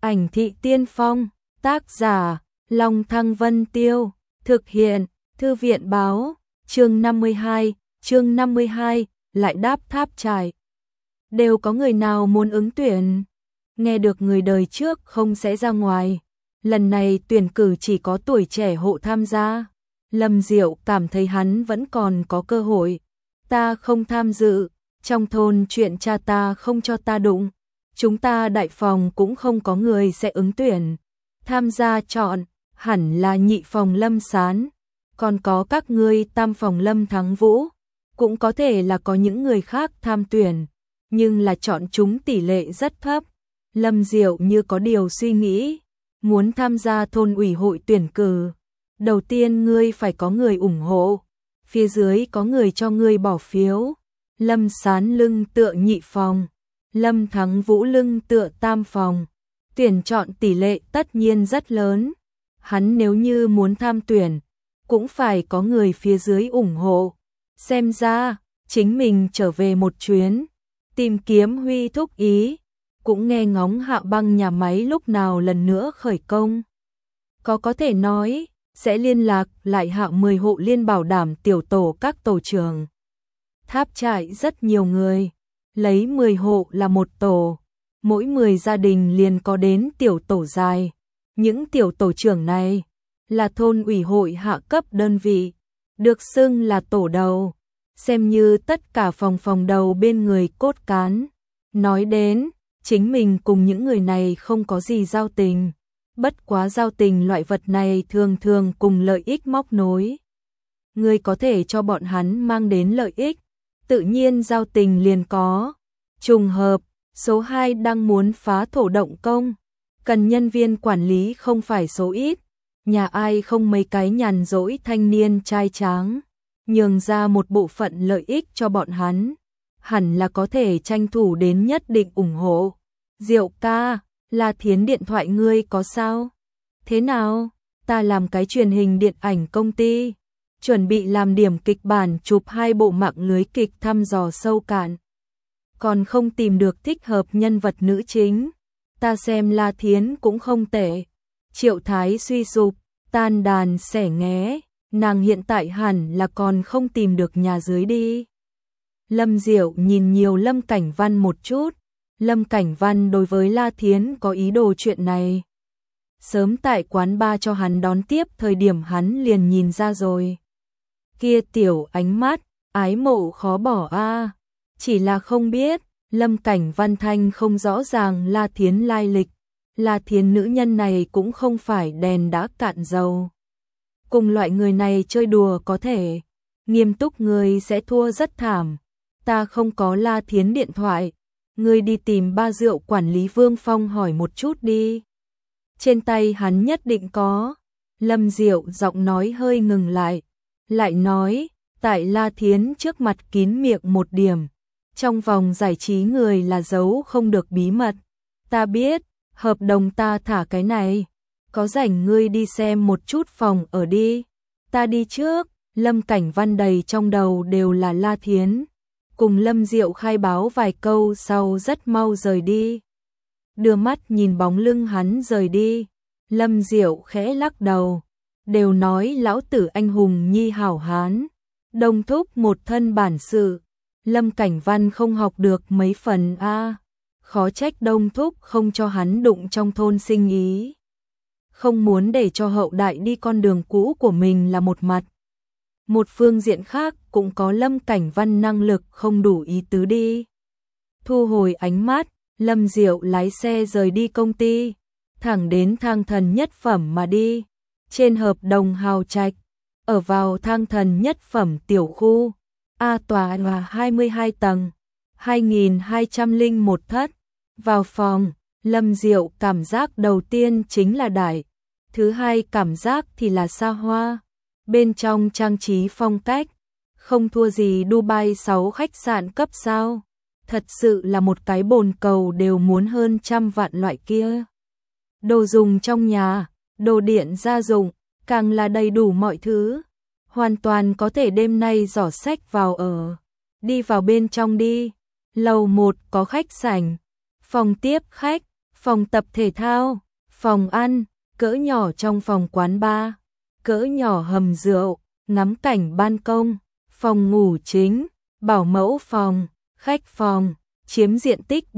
Ảnh thị tiên phong, tác giả, Long Thăng Vân Tiêu, thực hiện, Thư viện báo, chương 52, lại đáp tháp trải. Đều có người nào muốn ứng tuyển? Nghe được người đời trước không sẽ ra ngoài. Lần này tuyển cử chỉ có tuổi trẻ hộ tham gia. Lâm Diệu cảm thấy hắn vẫn còn có cơ hội. Ta không tham dự, trong thôn chuyện cha ta không cho ta đụng. Chúng ta đại phòng cũng không có người sẽ ứng tuyển. Tham gia chọn, hẳn là nhị phòng Lâm Sán. Còn có các ngươi tam phòng Lâm Thắng Vũ. Cũng có thể là có những người khác tham tuyển. Nhưng là chọn chúng tỷ lệ rất thấp. Lâm Diệu như có điều suy nghĩ. Muốn tham gia thôn ủy hội tuyển cử. Đầu tiên ngươi phải có người ủng hộ. Phía dưới có người cho ngươi bỏ phiếu. Lâm Sán lưng tựa nhị phòng. Lâm Thắng Vũ lưng tựa tam phòng. Tuyển chọn tỷ lệ tất nhiên rất lớn. Hắn nếu như muốn tham tuyển, cũng phải có người phía dưới ủng hộ. Xem ra, chính mình trở về một chuyến, tìm kiếm Huy thúc ý, cũng nghe ngóng Hạ Băng nhà máy lúc nào lần nữa khởi công. Có thể nói, sẽ liên lạc lại Hạ 10 hộ liên bảo đảm tiểu tổ các tổ trưởng. Tháp trại rất nhiều người, lấy 10 hộ là một tổ, mỗi 10 gia đình liền có đến tiểu tổ dài. Những tiểu tổ trưởng này là thôn ủy hội hạ cấp đơn vị, được xưng là tổ đầu, xem như tất cả phòng đầu bên người cốt cán. Nói đến, chính mình cùng những người này không có gì giao tình, bất quá giao tình loại vật này thường thường cùng lợi ích móc nối. Người có thể cho bọn hắn mang đến lợi ích, tự nhiên giao tình liền có. Trùng hợp, số 2 đang muốn phá thổ động công, cần nhân viên quản lý không phải số ít, nhà ai không mấy cái nhàn rỗi thanh niên trai tráng, nhường ra một bộ phận lợi ích cho bọn hắn, hẳn là có thể tranh thủ đến nhất định ủng hộ. Diệu ca, La Thiến điện thoại ngươi có sao? Thế nào? Ta làm cái truyền hình điện ảnh công ty, chuẩn bị làm điểm kịch bản chụp 2 bộ mạng lưới kịch thăm dò sâu cạn. Còn không tìm được thích hợp nhân vật nữ chính. Ta xem La Thiến cũng không tệ. Triệu Thái suy sụp, tan đàn xẻ nghé, nàng hiện tại hẳn là còn không tìm được nhà dưới đi. Lâm Diệu nhìn nhiều Lâm Cảnh Văn một chút. Lâm Cảnh Văn đối với La Thiến có ý đồ chuyện này. Sớm tại quán bar cho hắn đón tiếp thời điểm hắn liền nhìn ra rồi. Kia tiểu ánh mắt, ái mộ khó bỏ a. Chỉ là không biết, Lâm Cảnh Văn thanh không rõ ràng La Thiến lai lịch. La Thiến nữ nhân này cũng không phải đèn đã cạn dầu. Cùng loại người này chơi đùa có thể, nghiêm túc người sẽ thua rất thảm. Ta không có La Thiến điện thoại, ngươi đi tìm ba rượu quản lý Vương Phong hỏi một chút đi. Trên tay hắn nhất định có. Lâm Diệu giọng nói hơi ngừng lại nói, tại La Thiến trước mặt kín miệng một điểm. Trong vòng giải trí người là giấu không được bí mật. Ta biết, hợp đồng ta thả cái này. Có rảnh ngươi đi xem một chút phòng ở đi. Ta đi trước. Lâm Cảnh Văn đầy trong đầu đều là La Thiến. Cùng Lâm Diệu khai báo vài câu sau rất mau rời đi. Đưa mắt nhìn bóng lưng hắn rời đi. Lâm Diệu khẽ lắc đầu. Đều nói lão tử anh hùng nhi hảo hán. Đông thúc một thân bản sự. Lâm Cảnh Văn không học được mấy phần a. Khó trách Đông thúc không cho hắn đụng trong thôn sinh ý. Không muốn để cho hậu đại đi con đường cũ của mình là một mặt. Một phương diện khác cũng có Lâm Cảnh Văn năng lực không đủ ý tứ đi. Thu hồi ánh mắt, Lâm Diệu lái xe rời đi công ty, thẳng đến Thang Thần Nhất Phẩm mà đi. Trên hợp đồng hào trạch, ở vào Thang Thần Nhất Phẩm tiểu khu, A tòa là 22 tầng, 2201 thất. Vào phòng, Lâm Diệu cảm giác đầu tiên chính là đại, thứ hai cảm giác thì là xa hoa. Bên trong trang trí phong cách, không thua gì Dubai 6 khách sạn cấp sao. Thật sự là một cái bồn cầu đều muốn hơn 100 vạn loại kia. Đồ dùng trong nhà, đồ điện gia dụng, càng là đầy đủ mọi thứ. Hoàn toàn có thể đêm nay giỏ sách vào ở. Đi vào bên trong đi. Lầu 1 có khách sảnh, phòng tiếp khách, phòng tập thể thao, phòng ăn, cỡ nhỏ trong phòng quán bar, cỡ nhỏ hầm rượu, ngắm cảnh ban công, phòng ngủ chính, bảo mẫu phòng, khách phòng, chiếm diện tích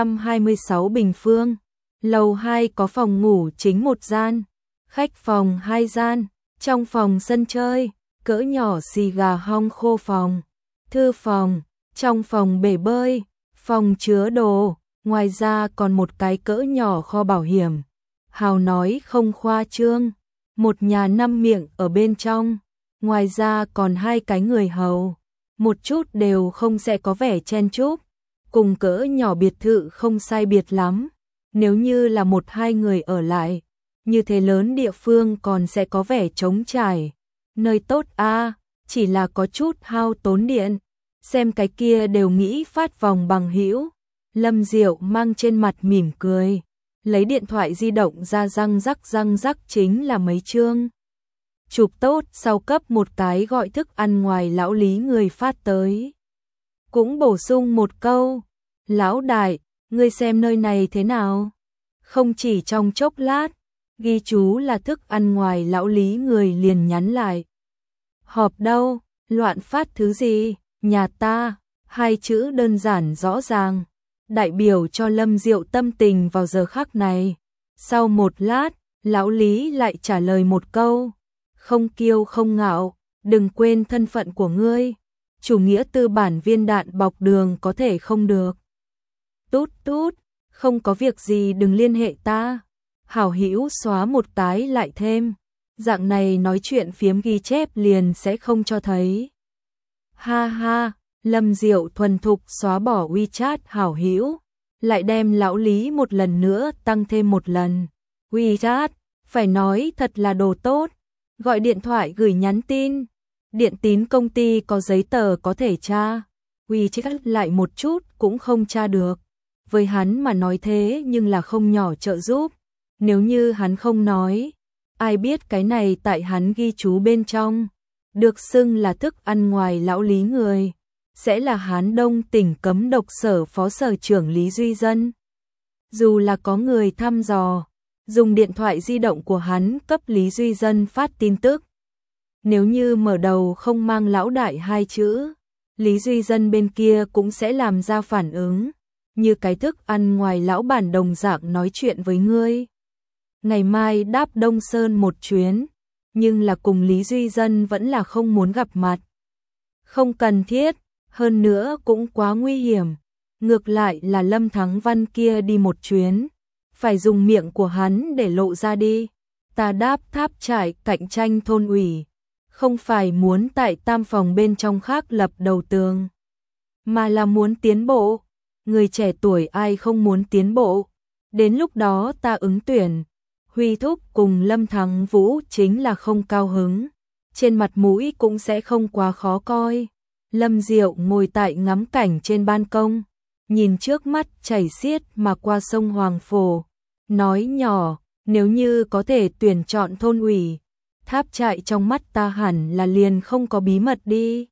426 bình phương. Lầu 2 có phòng ngủ chính 1 gian, khách phòng 2 gian, trong phòng sân chơi, cỡ nhỏ xì gà hong khô phòng, thư phòng, trong phòng bể bơi, phòng chứa đồ, ngoài ra còn một cái cỡ nhỏ kho bảo hiểm. Hào nói không khoa trương, một nhà 5 miệng ở bên trong, ngoài ra còn 2 cái người hầu, một chút đều không sẽ có vẻ chen chúc, cùng cỡ nhỏ biệt thự không sai biệt lắm. Nếu như là 1-2 người ở lại, như thế lớn địa phương còn sẽ có vẻ trống trải. Nơi tốt a, chỉ là có chút hao tốn điện. Xem cái kia đều nghĩ phát vòng bằng hữu. Lâm Diệu mang trên mặt mỉm cười, lấy điện thoại di động ra răng rắc chính là mấy chương. Chụp tốt sau cấp một cái gọi thức ăn ngoài lão Lý người phát tới. Cũng bổ sung một câu, lão đại, ngươi xem nơi này thế nào? Không chỉ trong chốc lát, ghi chú là thức ăn ngoài lão Lý người liền nhắn lại. Họp đâu, loạn phát thứ gì, nhà ta, 2 chữ đơn giản rõ ràng, đại biểu cho Lâm Diệu tâm tình vào giờ khắc này. Sau một lát, lão Lý lại trả lời một câu, không kiêu không ngạo, đừng quên thân phận của ngươi, chủ nghĩa tư bản viên đạn bọc đường có thể không được. Tút tút, không có việc gì đừng liên hệ ta. Hảo hữu xóa một cái lại thêm, dạng này nói chuyện phiếm ghi chép liền sẽ không cho thấy. Ha ha, Lâm Diệu thuần thục xóa bỏ WeChat hảo hữu, lại đem lão Lý một lần nữa tăng thêm một lần. WeChat, phải nói thật là đồ tốt, gọi điện thoại gửi nhắn tin, điện tín công ty có giấy tờ có thể tra, WeChat lại một chút cũng không tra được. Với hắn mà nói thế nhưng là không nhỏ trợ giúp, nếu như hắn không nói, ai biết cái này tại hắn ghi chú bên trong, được xưng là thức ăn ngoài lão Lý người, sẽ là Hán Đông tỉnh cấm độc sở phó sở trưởng Lý Duy Dân. Dù là có người thăm dò, dùng điện thoại di động của hắn cấp Lý Duy Dân phát tin tức. Nếu như mở đầu không mang lão đại 2 chữ, Lý Duy Dân bên kia cũng sẽ làm ra phản ứng, như cái thức ăn ngoài lão bản đồng dạng nói chuyện với ngươi. Ngày mai đáp Đông Sơn một chuyến, nhưng là cùng Lý Duy Dân vẫn là không muốn gặp mặt. Không cần thiết, hơn nữa cũng quá nguy hiểm. Ngược lại là Lâm Thắng Văn kia đi một chuyến, phải dùng miệng của hắn để lộ ra đi. Ta đáp Tháp Trải cạnh tranh thôn ủy, không phải muốn tại tam phòng bên trong khác lập đầu tường, mà là muốn tiến bộ. Người trẻ tuổi ai không muốn tiến bộ, đến lúc đó ta ứng tuyển. Huy Thúc cùng Lâm Thắng Vũ chính là không cao hứng, trên mặt mũi cũng sẽ không quá khó coi. Lâm Diệu ngồi tại ngắm cảnh trên ban công, nhìn trước mắt chảy xiết mà qua sông Hoàng Phổ, nói nhỏ, nếu như có thể tuyển chọn thôn ủy, Tháp Trại trong mắt ta hẳn là liền không có bí mật đi.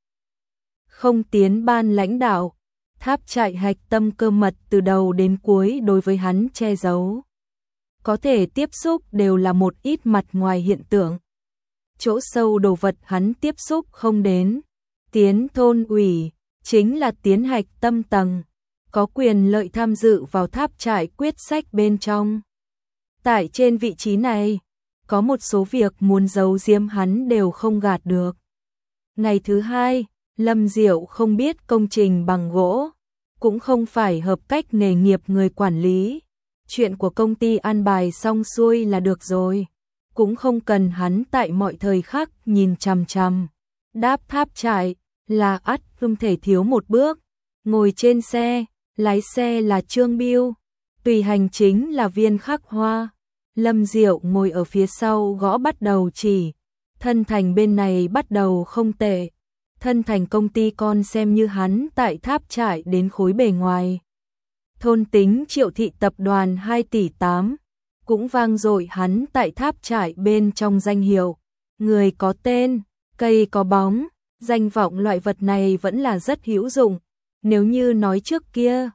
Không tiến ban lãnh đạo, Tháp Trại hạch tâm cơ mật từ đầu đến cuối đối với hắn che giấu. Có thể tiếp xúc đều là một ít mặt ngoài hiện tượng. Chỗ sâu đồ vật hắn tiếp xúc không đến. Tiến thôn ủy, chính là tiến hạch tâm tầng, có quyền lợi tham dự vào Tháp Trại quyết sách bên trong. Tại trên vị trí này, có một số việc muốn giấu giếm hắn đều không gạt được. Ngày thứ 2, Lâm Diệu không biết công trình bằng gỗ, cũng không phải hợp cách nghề nghiệp người quản lý. Chuyện của công ty an bài xong xuôi là được rồi, cũng không cần hắn tại mọi thời khắc nhìn chằm chằm. Đáp Tháp Trại là ắt không thể thiếu một bước. Ngồi trên xe, lái xe là Trương Biêu, tùy hành chính là Viên Khắc Hoa. Lâm Diệu ngồi ở phía sau gõ bắt đầu chỉ. Thân Thành bên này bắt đầu không tệ. Thân Thành công ty con xem như hắn tại Tháp Trại đến khối bề ngoài. Thôn Tính Triệu Thị tập đoàn 2 tỷ 8, cũng vang dội hắn tại Tháp Trại bên trong danh hiệu. Người có tên, cây có bóng, danh vọng loại vật này vẫn là rất hữu dụng. Nếu như nói trước kia,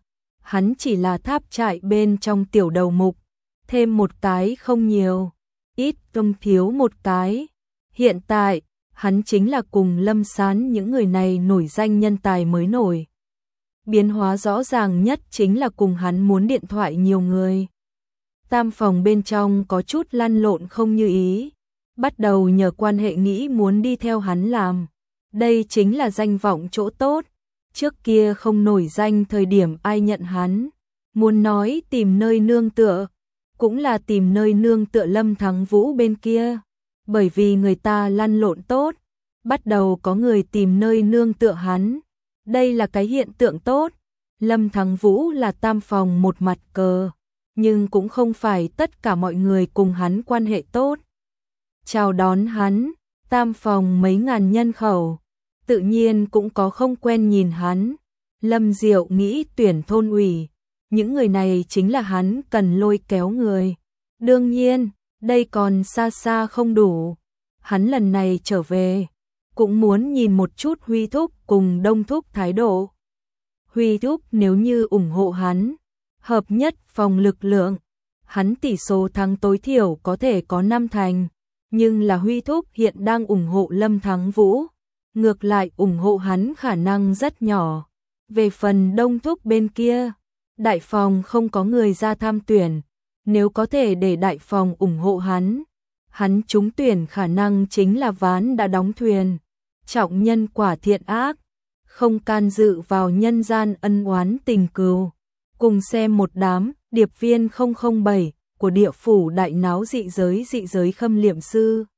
hắn chỉ là tháp trại bên trong tiểu đầu mục, thêm một cái không nhiều, ít không thiếu một cái. Hiện tại, hắn chính là cùng Lâm Sán những người này nổi danh nhân tài mới nổi. Biến hóa rõ ràng nhất chính là cùng hắn muốn điện thoại nhiều người. Tam phòng bên trong có chút lăn lộn không như ý, bắt đầu nhờ quan hệ nghĩ muốn đi theo hắn làm. Đây chính là danh vọng chỗ tốt, trước kia không nổi danh thời điểm ai nhận hắn, muốn nói tìm nơi nương tựa, cũng là tìm nơi nương tựa Lâm Thắng Vũ bên kia, bởi vì người ta lăn lộn tốt, bắt đầu có người tìm nơi nương tựa hắn. Đây là cái hiện tượng tốt. Lâm Thắng Vũ là tam phòng một mặt cờ, nhưng cũng không phải tất cả mọi người cùng hắn quan hệ tốt. Chào đón hắn, tam phòng mấy ngàn nhân khẩu, tự nhiên cũng có không quen nhìn hắn. Lâm Diệu nghĩ tuyển thôn ủy, những người này chính là hắn cần lôi kéo người. Đương nhiên, đây còn xa xa không đủ. Hắn lần này trở về, cũng muốn nhìn một chút Huy Thúc cùng Đông Thúc thái độ. Huy Thúc nếu như ủng hộ hắn, hợp nhất phòng lực lượng, hắn tỷ số thắng tối thiểu có thể có 5 thành, nhưng là Huy Thúc hiện đang ủng hộ Lâm Thắng Vũ, ngược lại ủng hộ hắn khả năng rất nhỏ. Về phần Đông Thúc bên kia, đại phòng không có người ra tham tuyển, nếu có thể để đại phòng ủng hộ hắn trúng tuyển khả năng chính là ván đã đóng thuyền. Trọng nhân quả thiện ác, không can dự vào nhân gian ân oán tình cừu. Cùng xem một đám điệp viên 007 của địa phủ đại náo dị giới khâm liệm sư.